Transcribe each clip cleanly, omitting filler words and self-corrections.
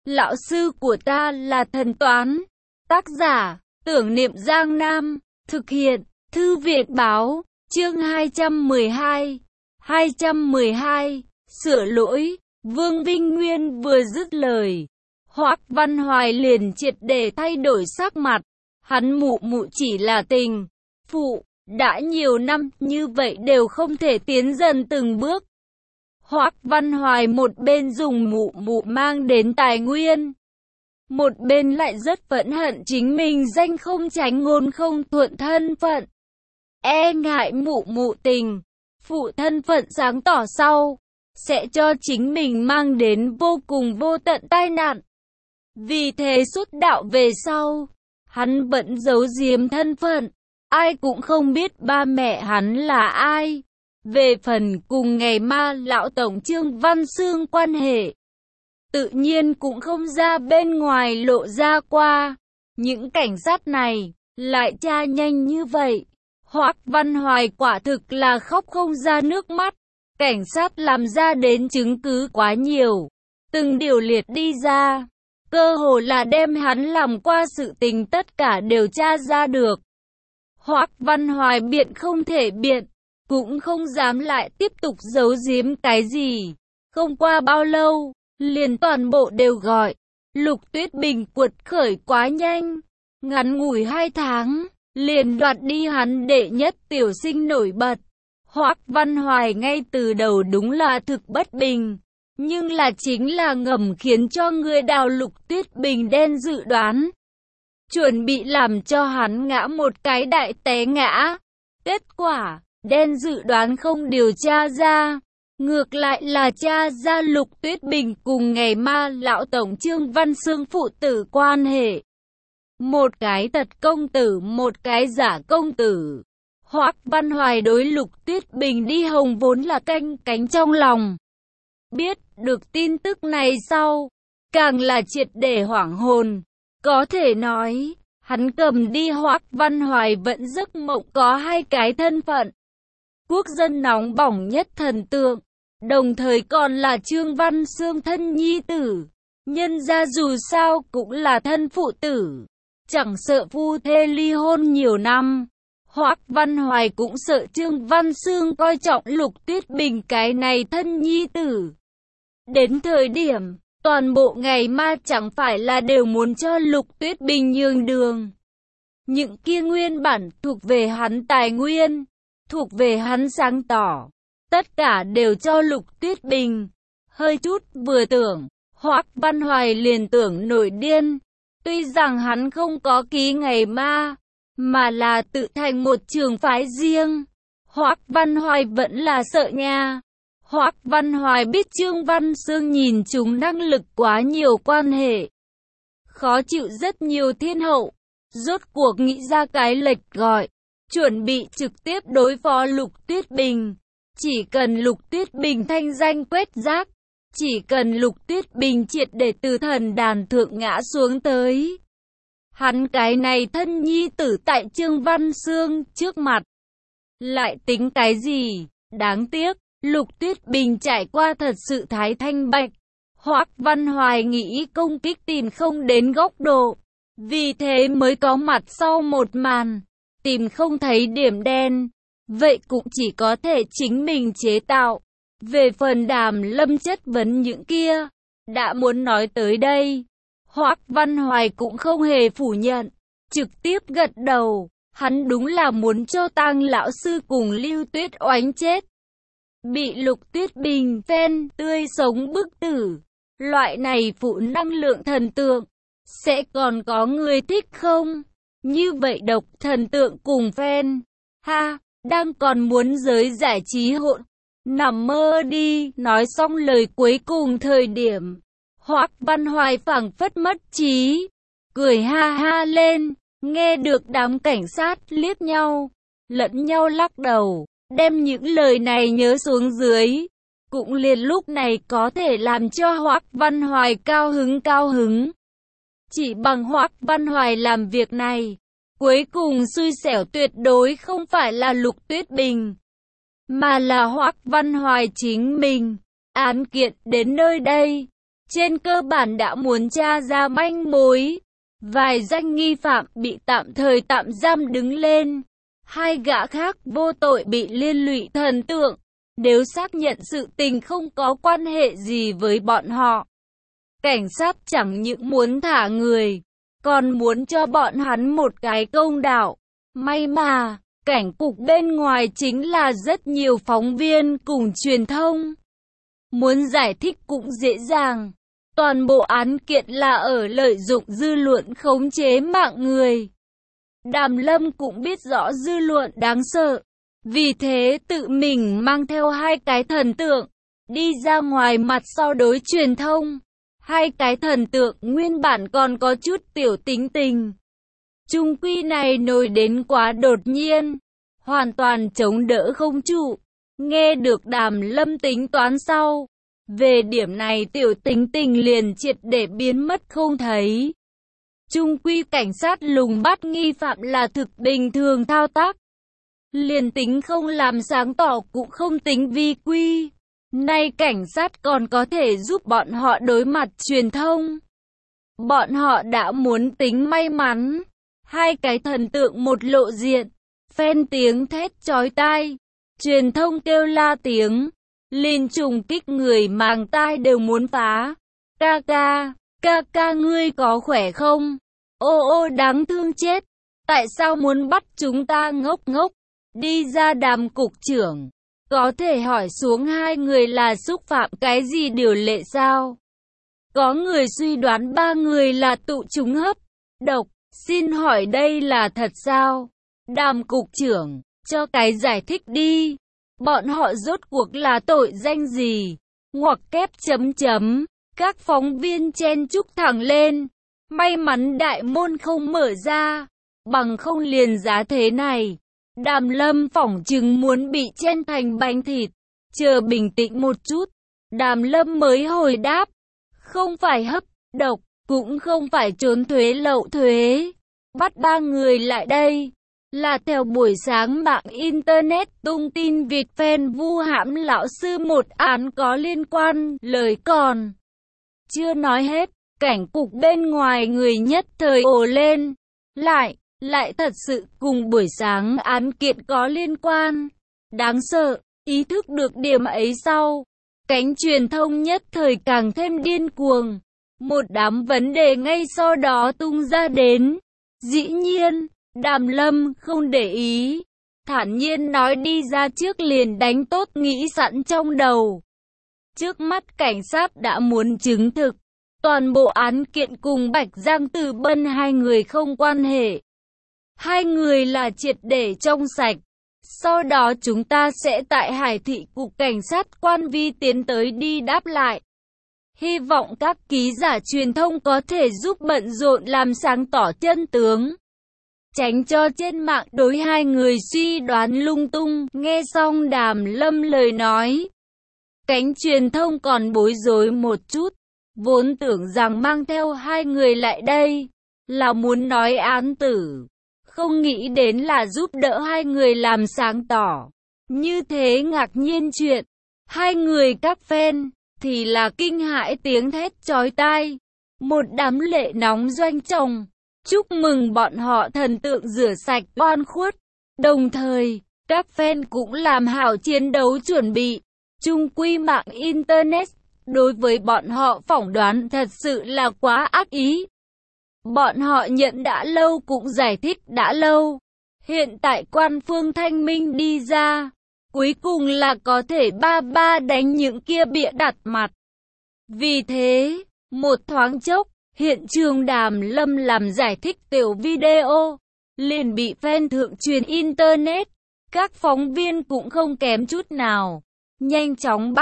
Lão sư của ta là thần toán. Tác giả, Tưởng Niệm Giang Nam. Thực hiện, Thư viện báo. Chương 212. 212. Sửa lỗi. Vương Vinh Nguyên vừa dứt lời, Hoắc Văn Hoài liền triệt để thay đổi sắc mặt. Hắn mụ chỉ là tình phụ, đã nhiều năm như vậy đều không thể tiến dần từng bước. Hoắc Văn Hoài một bên dùng mụ mang đến tài nguyên, một bên lại rất phẫn hận chính mình danh không tránh ngôn không thuận thân phận. E ngại mụ tình phụ thân phận sáng tỏ sau sẽ cho chính mình mang đến vô cùng vô tận tai nạn. Vì thế xuất đạo về sau, hắn vẫn giấu giếm thân phận, ai cũng không biết ba mẹ hắn là ai. Về phần cùng ngày ma lão tổng Trương Văn Xương quan hệ, tự nhiên cũng không ra bên ngoài lộ ra qua. Những cảnh sát này lại tra nhanh như vậy, Hoắc Văn Hoài quả thực là khóc không ra nước mắt. Cảnh sát làm ra đến chứng cứ quá nhiều, từng điều liệt đi ra, cơ hồ là đem hắn làm qua sự tình tất cả đều tra ra được. Hoắc Văn Hoài biện không thể biện, cũng không dám lại tiếp tục giấu giếm cái gì. Không qua bao lâu, liền toàn bộ đều gọi. Lục Tuyết Bình quật khởi quá nhanh, ngắn ngủi 2 tháng, liền đoạt đi hắn đệ nhất tiểu sinh nổi bật. Hoắc Văn Hoài ngay từ đầu đúng là thực bất bình, nhưng là chính là ngầm khiến cho người đào Lục Tuyết Bình đen dự đoán, chuẩn bị làm cho hắn ngã một cái đại té ngã. Kết quả, đen dự đoán không điều tra ra, ngược lại là tra ra Lục Tuyết Bình cùng ngày ma lão tổng Trương Văn Xương phụ tử quan hệ. Một cái thật công tử, một cái giả công tử. Hoắc Văn Hoài đối Lục Tuyết Bình đi hồng vốn là canh cánh trong lòng. Biết được tin tức này sau, càng là triệt để hoảng hồn. Có thể nói, hắn cầm đi Hoắc Văn Hoài vẫn giấc mộng có 2 cái thân phận. Quốc dân nóng bỏng nhất thần tượng, đồng thời còn là Trương Văn Xương thân nhi tử. Nhân ra dù sao cũng là thân phụ tử, chẳng sợ phu thê ly hôn nhiều năm. Hoắc Văn Hoài cũng sợ Trương Văn Xương coi trọng Lục Tuyết Bình cái này thân nhi tử. Đến thời điểm, toàn bộ ngày ma chẳng phải là đều muốn cho Lục Tuyết Bình nhường đường. Những kia nguyên bản thuộc về hắn tài nguyên, thuộc về hắn sáng tỏ, tất cả đều cho Lục Tuyết Bình. Hơi chút vừa tưởng, Hoắc Văn Hoài liền tưởng nổi điên. Tuy rằng hắn không có ký ngày ma, mà là tự thành một trường phái riêng, Hoắc Văn Hoài vẫn là sợ nha. Hoắc Văn Hoài biết Trương Văn Xương nhìn chúng năng lực quá nhiều quan hệ, khó chịu rất nhiều thiên hậu, rốt cuộc nghĩ ra cái lệch gọi, chuẩn bị trực tiếp đối phó Lục Tuyết Bình. Chỉ cần Lục Tuyết Bình thanh danh quét rác, chỉ cần Lục Tuyết Bình triệt để từ thần đàn thượng ngã xuống tới, hắn cái này thân nhi tử tại Trương Văn Xương trước mặt lại tính cái gì? Đáng tiếc, Lục Tuyết Bình trải qua thật sự thái thanh bạch. Hoắc Văn Hoài nghĩ công kích tìm không đến góc độ, vì thế mới có mặt sau một màn, tìm không thấy điểm đen, vậy cũng chỉ có thể chính mình chế tạo. Về phần Đàm Lâm chất vấn những kia, đã muốn nói tới đây, Hoắc Văn Hoài cũng không hề phủ nhận, trực tiếp gật đầu. Hắn đúng là muốn cho Tang lão sư cùng Lưu Tuyết oánh chết, bị Lục Tuyết Bình phen tươi sống bức tử. Loại này phụ năng lượng thần tượng, sẽ còn có người thích không? Như vậy độc thần tượng cùng phen, ha, đang còn muốn giới giải trí hỗn, nằm mơ đi. Nói xong lời cuối cùng thời điểm, Hoắc Văn Hoài phảng phất mất trí, cười ha ha lên. Nghe được đám cảnh sát liếc nhau, lẫn nhau lắc đầu, đem những lời này nhớ xuống dưới. Cũng liền lúc này có thể làm cho Hoắc Văn Hoài cao hứng. Chỉ bằng Hoắc Văn Hoài làm việc này, cuối cùng xui xẻo tuyệt đối không phải là Lục Tuyết Bình, mà là Hoắc Văn Hoài chính mình. Án kiện đến nơi đây, trên cơ bản đã muốn tra ra manh mối. Vài danh nghi phạm bị tạm thời tạm giam đứng lên. Hai gã khác vô tội bị liên lụy thần tượng. Nếu xác nhận sự tình không có quan hệ gì với bọn họ, cảnh sát chẳng những muốn thả người, còn muốn cho bọn hắn một cái công đạo. May mà, cảnh cục bên ngoài chính là rất nhiều phóng viên cùng truyền thông. Muốn giải thích cũng dễ dàng. Toàn bộ án kiện là ở lợi dụng dư luận khống chế mạng người. Đàm Lâm cũng biết rõ dư luận đáng sợ. Vì thế tự mình mang theo hai cái thần tượng, đi ra ngoài mặt so đối truyền thông. Hai cái thần tượng nguyên bản còn có chút tiểu tính tình. Chung quy này nổi đến quá đột nhiên, hoàn toàn chống đỡ không trụ. Nghe được Đàm Lâm tính toán sau, về điểm này tiểu tính tình liền triệt để biến mất không thấy. Chung quy cảnh sát lùng bắt nghi phạm là thực bình thường thao tác. Liền tính không làm sáng tỏ cũng không tính vi quy. Nay cảnh sát còn có thể giúp bọn họ đối mặt truyền thông. Bọn họ đã muốn tính may mắn. Hai cái thần tượng một lộ diện, phen tiếng thét chói tai, truyền thông kêu la tiếng, liền trùng kích người màng tai đều muốn phá. Ca ca ngươi có khỏe không? Ô đáng thương chết. Tại sao muốn bắt chúng ta ngốc ngốc? Đi ra Đàm cục trưởng. Có thể hỏi xuống hai người là xúc phạm cái gì điều lệ sao? Có người suy đoán ba người là tụ trùng hấp độc. Xin hỏi đây là thật sao? Đàm cục trưởng, cho cái giải thích đi. Bọn họ rốt cuộc là tội danh gì? Ngoặc kép chấm chấm. Các phóng viên chen chúc thẳng lên. May mắn đại môn không mở ra. Bằng không liền giá thế này. Đàm Lâm phỏng chừng muốn bị chen thành bánh thịt. Chờ bình tĩnh một chút. Đàm Lâm mới hồi đáp. Không phải hấp độc. Cũng không phải trốn thuế lậu thuế. Bắt ba người lại đây là theo buổi sáng mạng Internet tung tin vịt fan vu hãm lão sư một án có liên quan. Lời còn chưa nói hết, cảnh cục bên ngoài người nhất thời ồ lên. Lại thật sự cùng buổi sáng án kiện có liên quan. Đáng sợ, ý thức được điểm ấy sau, cánh truyền thông nhất thời càng thêm điên cuồng. Một đám vấn đề ngay sau đó tung ra đến. Dĩ nhiên, Đàm Lâm không để ý. Thản nhiên nói đi ra trước liền đánh tốt nghĩ sẵn trong đầu. Trước mắt cảnh sát đã muốn chứng thực. Toàn bộ án kiện cùng Bạch Giang Tử Bân hai người không quan hệ. Hai người là triệt để trong sạch. Sau đó chúng ta sẽ tại Hải thị cục cảnh sát Quan Vi tiến tới đi đáp lại. Hy vọng các ký giả truyền thông có thể giúp bận rộn làm sáng tỏ chân tướng. Tránh cho trên mạng đối hai người suy đoán lung tung. Nghe xong Đàm Lâm lời nói, cánh truyền thông còn bối rối một chút. Vốn tưởng rằng mang theo hai người lại đây là muốn nói án tử. Không nghĩ đến là giúp đỡ hai người làm sáng tỏ. Như thế ngạc nhiên chuyện. Hai người các fan thì là kinh hãi tiếng thét chói tai. Một đám lệ nóng doanh chồng. Chúc mừng bọn họ thần tượng rửa sạch oan khuất. Đồng thời, các fan cũng làm hảo chiến đấu chuẩn bị. Chung quy mạng Internet, đối với bọn họ phỏng đoán thật sự là quá ác ý. Bọn họ nhận đã lâu cũng giải thích đã lâu. Hiện tại quan phương thanh minh đi ra. Cuối cùng là có thể ba đánh những kia bịa đặt mặt. Vì thế, một thoáng chốc, hiện trường Đàm Lâm làm giải thích tiểu video, liền bị fan thượng truyền Internet. Các phóng viên cũng không kém chút nào. Nhanh chóng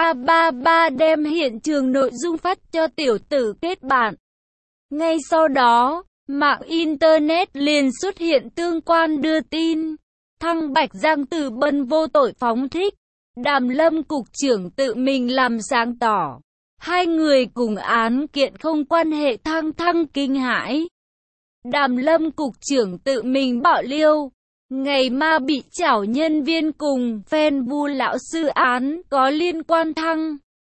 đem hiện trường nội dung phát cho tiểu tử kết bạn. Ngay sau đó, mạng Internet liền xuất hiện tương quan đưa tin. Thăng Bạch Giang Tử Bân vô tội phóng thích. Đàm Lâm cục trưởng tự mình làm sáng tỏ. Hai người cùng án kiện không quan hệ thăng kinh hãi. Đàm Lâm cục trưởng tự mình bảo liêu. Ngày ma bị chảo nhân viên cùng fan vu lão sư án có liên quan thăng.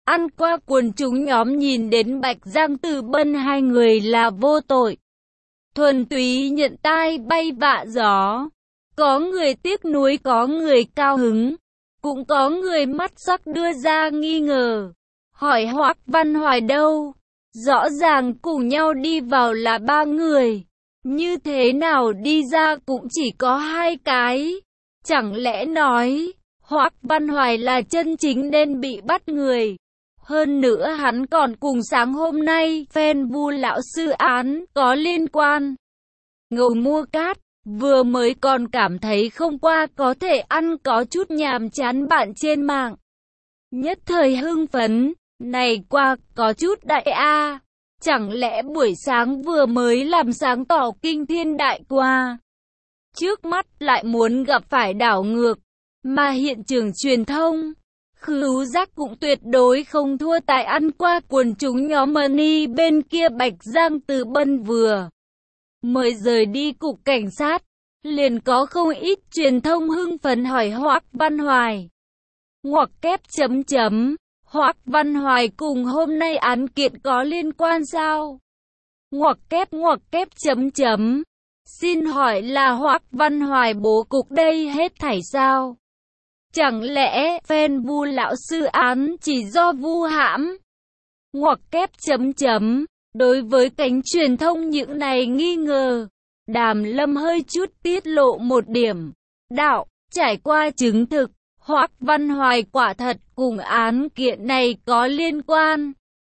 Ăn qua quần chúng nhóm nhìn đến Bạch Giang Từ Bân hai người là vô tội. Thuần túy nhận tai bay vạ gió. Có người tiếc nuối, có người cao hứng, cũng có người mắt sắc đưa ra nghi ngờ. Hỏi Hoắc Văn Hoài đâu? Rõ ràng cùng nhau đi vào là 3 người. Như thế nào đi ra cũng chỉ có 2 cái. Chẳng lẽ nói, Hoắc Văn Hoài là chân chính nên bị bắt người. Hơn nữa hắn còn cùng sáng hôm nay, fan Vu lão sư án, có liên quan. Ngầu mua cát, vừa mới còn cảm thấy không qua có thể ăn có chút nhàm chán bạn trên mạng. Nhất thời hưng phấn, này qua, có chút đại a. Chẳng lẽ buổi sáng vừa mới làm sáng tỏ kinh thiên đại qua. Trước mắt lại muốn gặp phải đảo ngược, mà hiện trường truyền thông, khứu giác cũng tuyệt đối không thua tại ăn qua quần chúng nhóm Money bên kia. Bạch Giang Từ Bân vừa mới rời đi cục cảnh sát, liền có không ít truyền thông hưng phấn hỏi Hoắc Văn Hoài. Ngoặc kép chấm chấm, Hoắc Văn Hoài cùng hôm nay án kiện có liên quan sao? Ngoặc kép chấm chấm. Xin hỏi là Hoắc Văn Hoài bố cục đây hết thảy sao? Chẳng lẽ fan Vu lão sư án chỉ do vu hãm? Ngoặc kép chấm chấm. Đối với cánh truyền thông những này nghi ngờ, Đàm Lâm hơi chút tiết lộ một điểm. Đạo, trải qua chứng thực, Hoắc Văn Hoài quả thật cùng án kiện này có liên quan.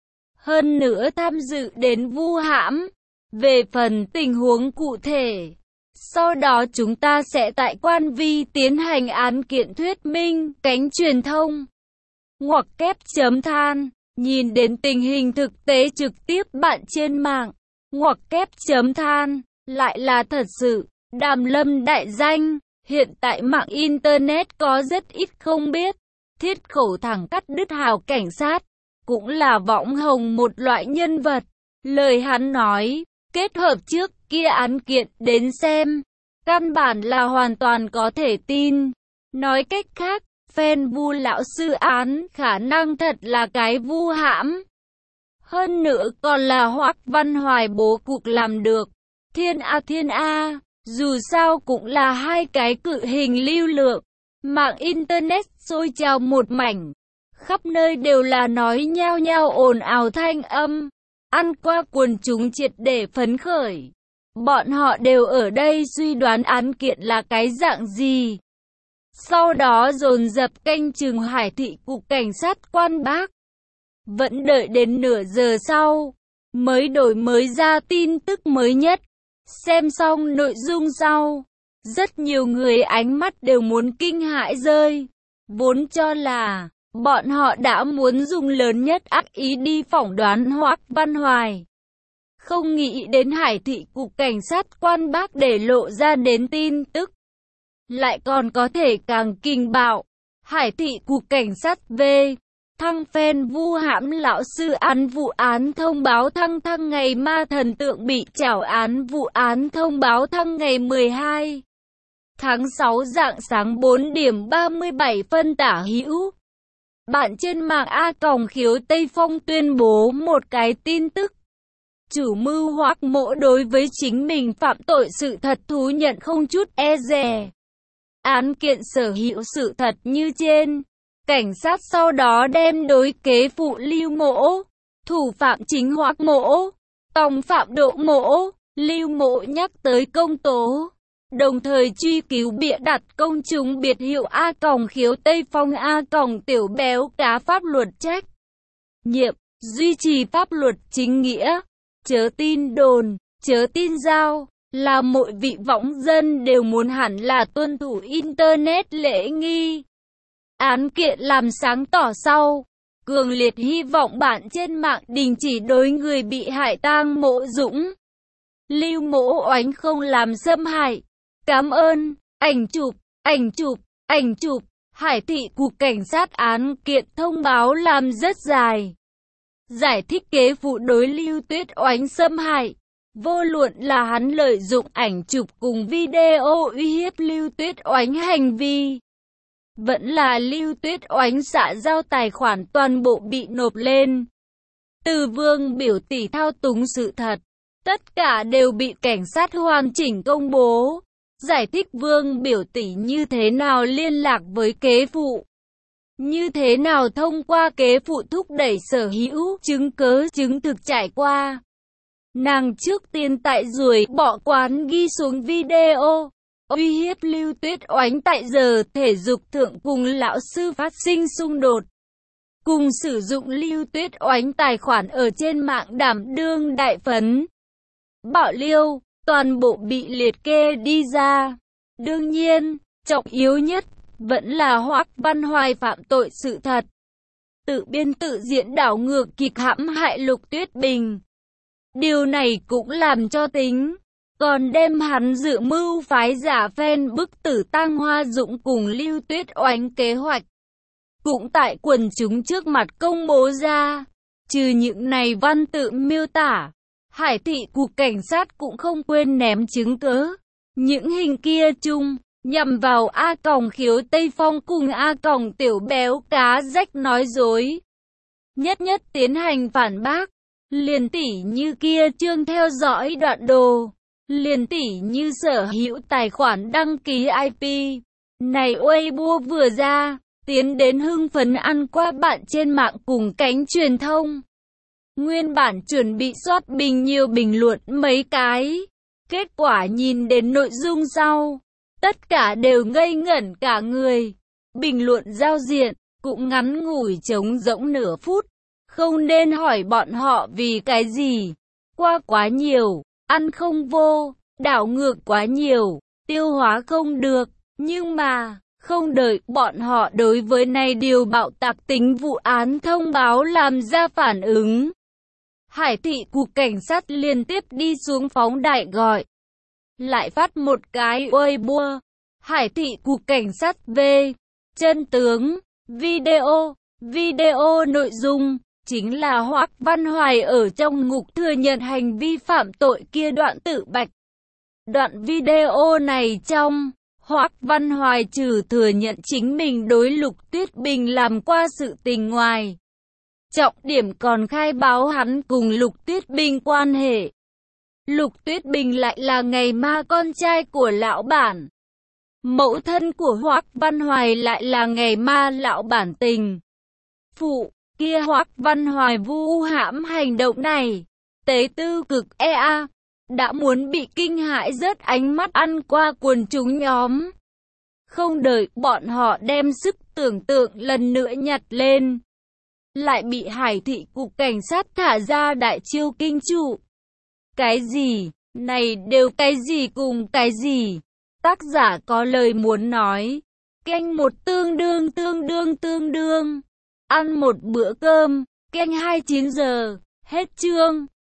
Hơn nữa tham dự đến vu hãm. Về phần tình huống cụ thể, sau đó chúng ta sẽ tại quan vi tiến hành án kiện thuyết minh. Cánh truyền thông ngoặc kép chấm than, nhìn đến tình hình thực tế trực tiếp bạn trên mạng, ngoặc kép chấm than, lại là thật sự, Đàm Lâm đại danh, hiện tại mạng Internet có rất ít không biết, thiết khẩu thẳng cắt đứt hào cảnh sát, cũng là võng hồng một loại nhân vật, lời hắn nói, kết hợp trước kia án kiện đến xem, căn bản là hoàn toàn có thể tin, nói cách khác, fan Vu lão sư án khả năng thật là cái vu hãm. Hơn nữa còn là Hoắc Văn Hoài bố cục làm được. Thiên A, dù sao cũng là hai cái cự hình lưu lượng. Mạng Internet sôi trào một mảnh. Khắp nơi đều là nói nhao nhao ồn ào thanh âm. Ăn qua quần chúng triệt để phấn khởi. Bọn họ đều ở đây suy đoán án kiện là cái dạng gì. Sau đó dồn dập canh chừng Hải thị cục cảnh sát Quan Bác. Vẫn đợi đến nửa giờ sau, mới đổi mới ra tin tức mới nhất. Xem xong nội dung sau, rất nhiều người ánh mắt đều muốn kinh hãi rơi. Vốn cho là, bọn họ đã muốn dùng lớn nhất ác ý đi phỏng đoán Hoắc Văn Hoài. Không nghĩ đến Hải thị cục cảnh sát Quan Bác để lộ ra đến tin tức. Lại còn có thể càng kinh bạo. Hải thị cục cảnh sát V. Thăng fan vu hãm lão sư án vụ án thông báo thăng ngày ma thần tượng bị trảo án vụ án thông báo thăng ngày 12 tháng 6 rạng sáng 4 điểm 37 phân tả hữu. Bạn trên mạng A-Khiếu Tây Phong tuyên bố một cái tin tức. Chủ mưu Hoắc Mỗ đối với chính mình phạm tội sự thật thú nhận không chút e dè. Án kiện sở hữu sự thật như trên. Cảnh sát sau đó đem đối kế phụ Lưu Mỗ, thủ phạm chính Hoắc Mỗ, tòng phạm Đỗ Mỗ, Lưu Mỗ nhắc tới công tố, đồng thời truy cứu bịa đặt công chúng biệt hiệu A-Khiếu Tây Phong A-Tiểu Béo Cá pháp luật trách nhiệm, duy trì pháp luật chính nghĩa, chớ tin đồn, chớ tin giao, là mỗi vị võng dân đều muốn hẳn là tuân thủ Internet lễ nghi. Án kiện làm sáng tỏ sau, cường liệt hy vọng bạn trên mạng đình chỉ đối người bị hại Tang Mỗ Dũng. Lưu Mỗ oánh không làm xâm hại. Cảm ơn. Ảnh chụp. Hải thị cục cảnh sát án kiện thông báo làm rất dài. Giải thích kế vụ đối Lưu Tuyết oánh xâm hại. Vô luận là hắn lợi dụng ảnh chụp cùng video uy hiếp Lưu Tuyết oánh hành vi. vẫn là Lưu Tuyết Oánh xã giao tài khoản toàn bộ bị nộp lên. Từ Vương biểu tỷ thao túng sự thật, tất cả đều bị cảnh sát hoàn chỉnh công bố. Giải thích Vương biểu tỷ như thế nào liên lạc với kế phụ, như thế nào thông qua kế phụ thúc đẩy sở hữu chứng cứ chứng thực trải qua. Nàng trước tiên tại ruồi bỏ quán ghi xuống video, uy hiếp Lưu Tuyết Oánh tại giờ thể dục thượng cùng lão sư phát sinh xung đột. Cùng sử dụng Lưu Tuyết Oánh tài khoản ở trên mạng đảm đương đại phấn. Bạo liêu, toàn bộ bị liệt kê đi ra. Đương nhiên, trọng yếu nhất, vẫn là Hoắc Văn Hoài phạm tội sự thật. Tự biên tự diễn đảo ngược kịch hãm hại Lục Tuyết Bình. Điều này cũng làm cho tính, còn đem hắn dự mưu phái giả phen bức tử Tang Hoa Dũng cùng Lưu Tuyết Oánh kế hoạch. Cũng tại quần chúng trước mặt công bố ra. Trừ những này văn tự miêu tả, Hải thị cục cảnh sát cũng không quên ném chứng cứ. Những hình kia chung, nhằm vào A Còng Khiếu Tây Phong cùng A Còng Tiểu Béo Cá Rách nói dối. Nhất tiến hành phản bác. Liền tỉ như kia chương theo dõi đoạn đồ. Liền tỉ như sở hữu tài khoản đăng ký IP. Này Weibo vừa ra, tiến đến hưng phấn ăn qua bạn trên mạng cùng cánh truyền thông. Nguyên bản chuẩn bị soát bình nhiều bình luận mấy cái. Kết quả nhìn đến nội dung sau, tất cả đều ngây ngẩn cả người. Bình luận giao diện, cũng ngắn ngủi trống rỗng nửa phút. Không nên hỏi bọn họ vì cái gì. Qua quá nhiều, ăn không vô, đảo ngược quá nhiều, tiêu hóa không được. Nhưng mà, không đợi bọn họ đối với này điều bạo tạc tính vụ án thông báo làm ra phản ứng. Hải thị cục cảnh sát liên tiếp đi xuống phóng đại gọi. Lại phát một cái Weibo. Hải thị cục cảnh sát V. Chân tướng. Video nội dung chính là Hoắc Văn Hoài ở trong ngục thừa nhận hành vi phạm tội kia đoạn tự bạch. Đoạn video này trong, Hoắc Văn Hoài trừ thừa nhận chính mình đối Lục Tuyết Bình làm qua sự tình ngoài. Trọng điểm còn khai báo hắn cùng Lục Tuyết Bình quan hệ. Lục Tuyết Bình lại là ngày ma con trai của lão bản. Mẫu thân của Hoắc Văn Hoài lại là ngày ma lão bản tình. Phụ, kia Hoắc Văn Hoài vu hãm hành động này. Tế tư cực EA, đã muốn bị kinh hãi rớt ánh mắt ăn qua quần chúng nhóm. Không đợi bọn họ đem sức tưởng tượng lần nữa nhặt lên. Lại bị Hải thị cục cảnh sát thả ra đại chiêu kinh trụ. Cái gì, này đều cái gì cùng cái gì. Tác giả có lời muốn nói. Canh một tương đương. Ăn một bữa cơm, canh 29 giờ, hết chương.